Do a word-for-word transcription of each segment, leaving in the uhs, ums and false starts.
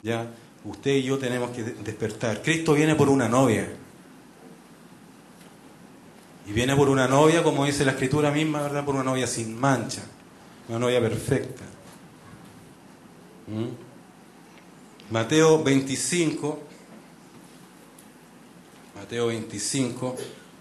Ya, usted y yo tenemos que despertar. Cristo viene por una novia. Y viene por una novia, como dice la Escritura misma, ¿verdad? Por una novia sin mancha. Una novia perfecta. ¿Mm? Mateo veinticinco. Mateo veinticinco.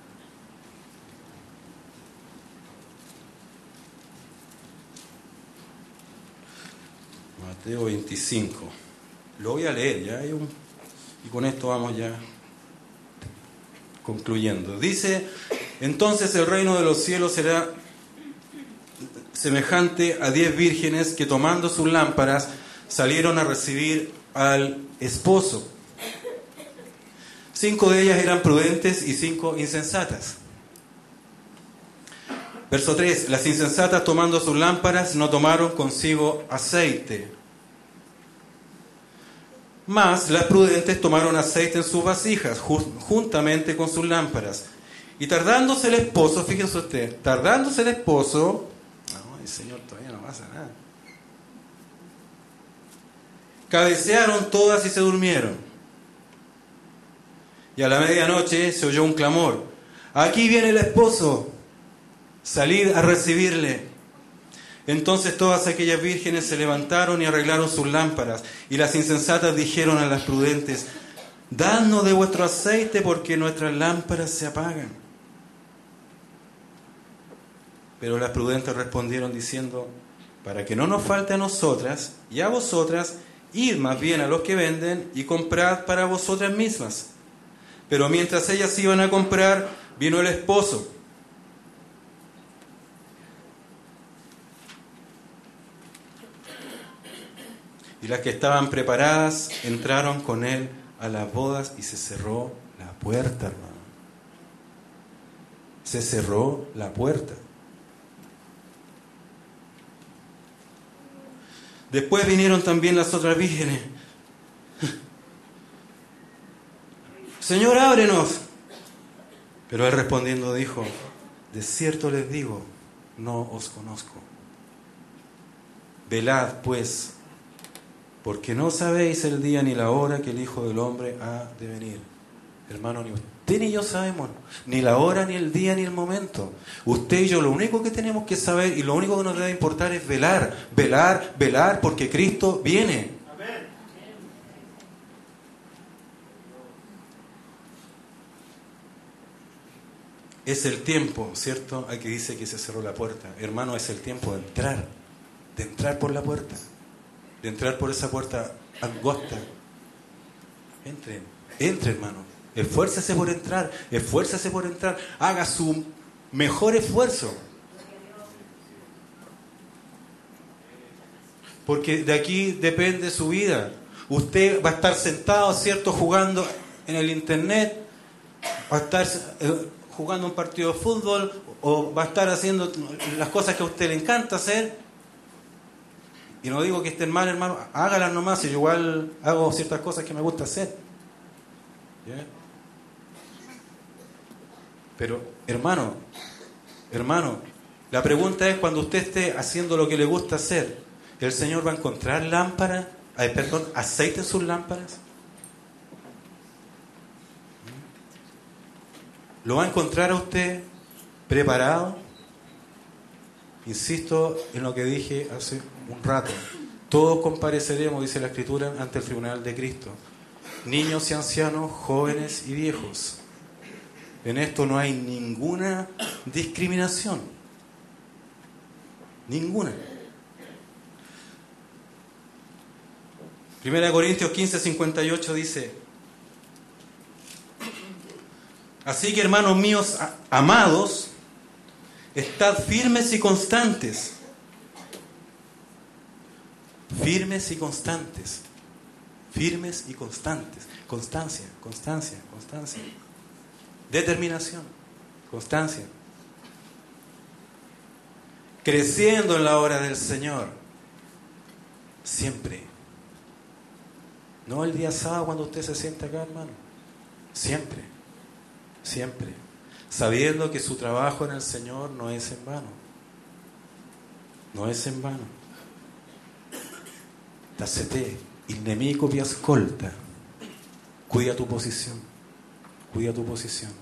Mateo veinticinco. Lo voy a leer, ya hay un, y con esto vamos ya concluyendo. Dice, entonces el reino de los cielos será semejante a diez vírgenes que tomando sus lámparas salieron a recibir al esposo. Cinco de ellas eran prudentes y cinco insensatas. Verso tres, las insensatas tomando sus lámparas no tomaron consigo aceite. Mas las prudentes tomaron aceite en sus vasijas, juntamente con sus lámparas. Y tardándose el esposo, fíjese usted, tardándose el esposo, no, el Señor todavía no pasa nada. Cabecearon todas y se durmieron. Y a la medianoche se oyó un clamor: aquí viene el esposo, salid a recibirle. Entonces todas aquellas vírgenes se levantaron y arreglaron sus lámparas. Y las insensatas dijeron a las prudentes: dadnos de vuestro aceite, porque nuestras lámparas se apagan. Pero las prudentes respondieron diciendo: para que no nos falte a nosotras y a vosotras, id más bien a los que venden y comprad para vosotras mismas. Pero mientras ellas iban a comprar, vino el esposo. Y las que estaban preparadas entraron con él a las bodas y se cerró la puerta, hermano. Se cerró la puerta. Después vinieron también las otras vírgenes. Señor, ábrenos. Pero él respondiendo dijo: de cierto les digo, no os conozco. Velad pues, porque no sabéis el día ni la hora que el Hijo del Hombre ha de venir. Hermano, ni usted ni yo sabemos, ni la hora, ni el día, ni el momento. Usted y yo lo único que tenemos que saber y lo único que nos debe importar es velar, velar, velar, porque Cristo viene. Amén. Es el tiempo, ¿cierto? Hay que dice que se cerró la puerta. Hermano, es el tiempo de entrar, de entrar por la puerta. De entrar por esa puerta angosta. Entre, entre, hermano. Esfuércese por entrar, esfuércese por entrar. Haga su mejor esfuerzo. Porque de aquí depende su vida. Usted va a estar sentado, ¿cierto?, jugando en el internet, va a estar eh, jugando un partido de fútbol, o va a estar haciendo las cosas que a usted le encanta hacer. Y no digo que estén mal, hermano, hágalas nomás, y yo igual hago ciertas cosas que me gusta hacer. ¿Ya? Pero, hermano, hermano, la pregunta es, cuando usted esté haciendo lo que le gusta hacer, ¿el Señor va a encontrar lámparas, ay, perdón, aceite en sus lámparas? ¿Lo va a encontrar a usted preparado? Insisto en lo que dije hace un rato. Todos compareceremos, dice la Escritura, ante el tribunal de Cristo. Niños y ancianos, jóvenes y viejos. En esto no hay ninguna discriminación. Ninguna. Primera Corintios quince, cincuenta y ocho dice: así que, hermanos míos amados, estad firmes y constantes. Firmes y constantes. Firmes y constantes. Constancia, constancia, constancia. Determinación, constancia. Creciendo en la obra del Señor. Siempre. No el día sábado cuando usted se sienta acá, hermano. Siempre. Siempre. Sabiendo que su trabajo en el Señor no es en vano. No es en vano. Tacete, Il nemico vi ascolta. Cuida tu posición. Cuida tu posición.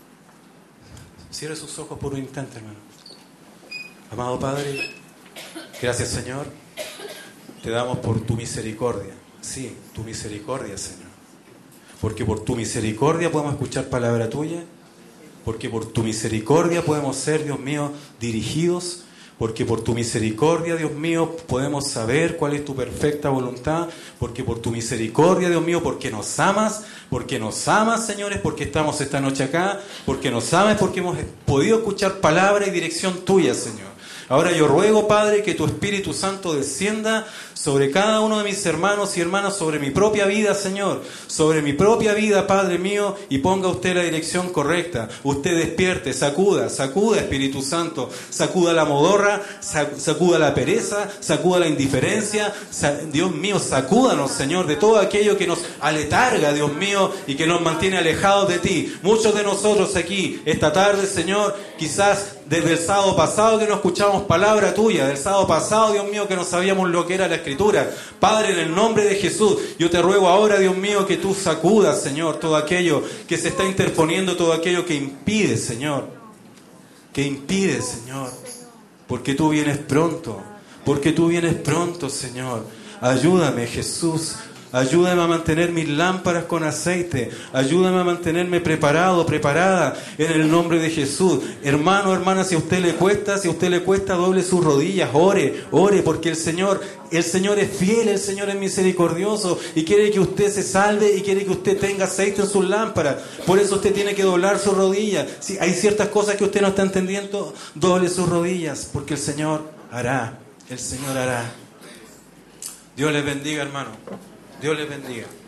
Cierre sus ojos por un instante, hermano. Amado Padre, gracias, Señor. Te damos por tu misericordia. Sí, tu misericordia, Señor. Porque por tu misericordia podemos escuchar palabra tuya. Porque por tu misericordia podemos ser, Dios mío, dirigidos. Porque por tu misericordia, Dios mío, podemos saber cuál es tu perfecta voluntad. Porque por tu misericordia, Dios mío, porque nos amas. Porque nos amas, señores, porque estamos esta noche acá. Porque nos amas, porque hemos podido escuchar palabra y dirección tuya, Señor. Ahora yo ruego, Padre, que tu Espíritu Santo descienda sobre cada uno de mis hermanos y hermanas, sobre mi propia vida, Señor, sobre mi propia vida, Padre mío, y ponga usted la dirección correcta. Usted despierte, sacuda, sacuda, Espíritu Santo, sacuda la modorra, sacuda la pereza, sacuda la indiferencia. Dios mío, sacúdanos, Señor, de todo aquello que nos aletarga, Dios mío, y que nos mantiene alejados de ti. Muchos de nosotros aquí, esta tarde, Señor, quizás desde el sábado pasado que no escuchamos palabra tuya, del sábado pasado, Dios mío, que no sabíamos lo que era la Escritura. Padre, en el nombre de Jesús, yo te ruego ahora, Dios mío, que tú sacudas, Señor, todo aquello que se está interponiendo, todo aquello que impide, Señor, que impide, Señor, porque tú vienes pronto, porque tú vienes pronto, Señor. Ayúdame, Jesús. Ayúdame a mantener mis lámparas con aceite. Ayúdame a mantenerme preparado, preparada, en el nombre de Jesús. Hermano, hermana, si a usted le cuesta, si a usted le cuesta, doble sus rodillas, ore, ore, porque el Señor, el Señor es fiel, el Señor es misericordioso y quiere que usted se salve y quiere que usted tenga aceite en sus lámparas. Por eso usted tiene que doblar sus rodillas. Si hay ciertas cosas que usted no está entendiendo, doble sus rodillas, porque el Señor hará, el Señor hará. Dios les bendiga, hermano. Dios les bendiga.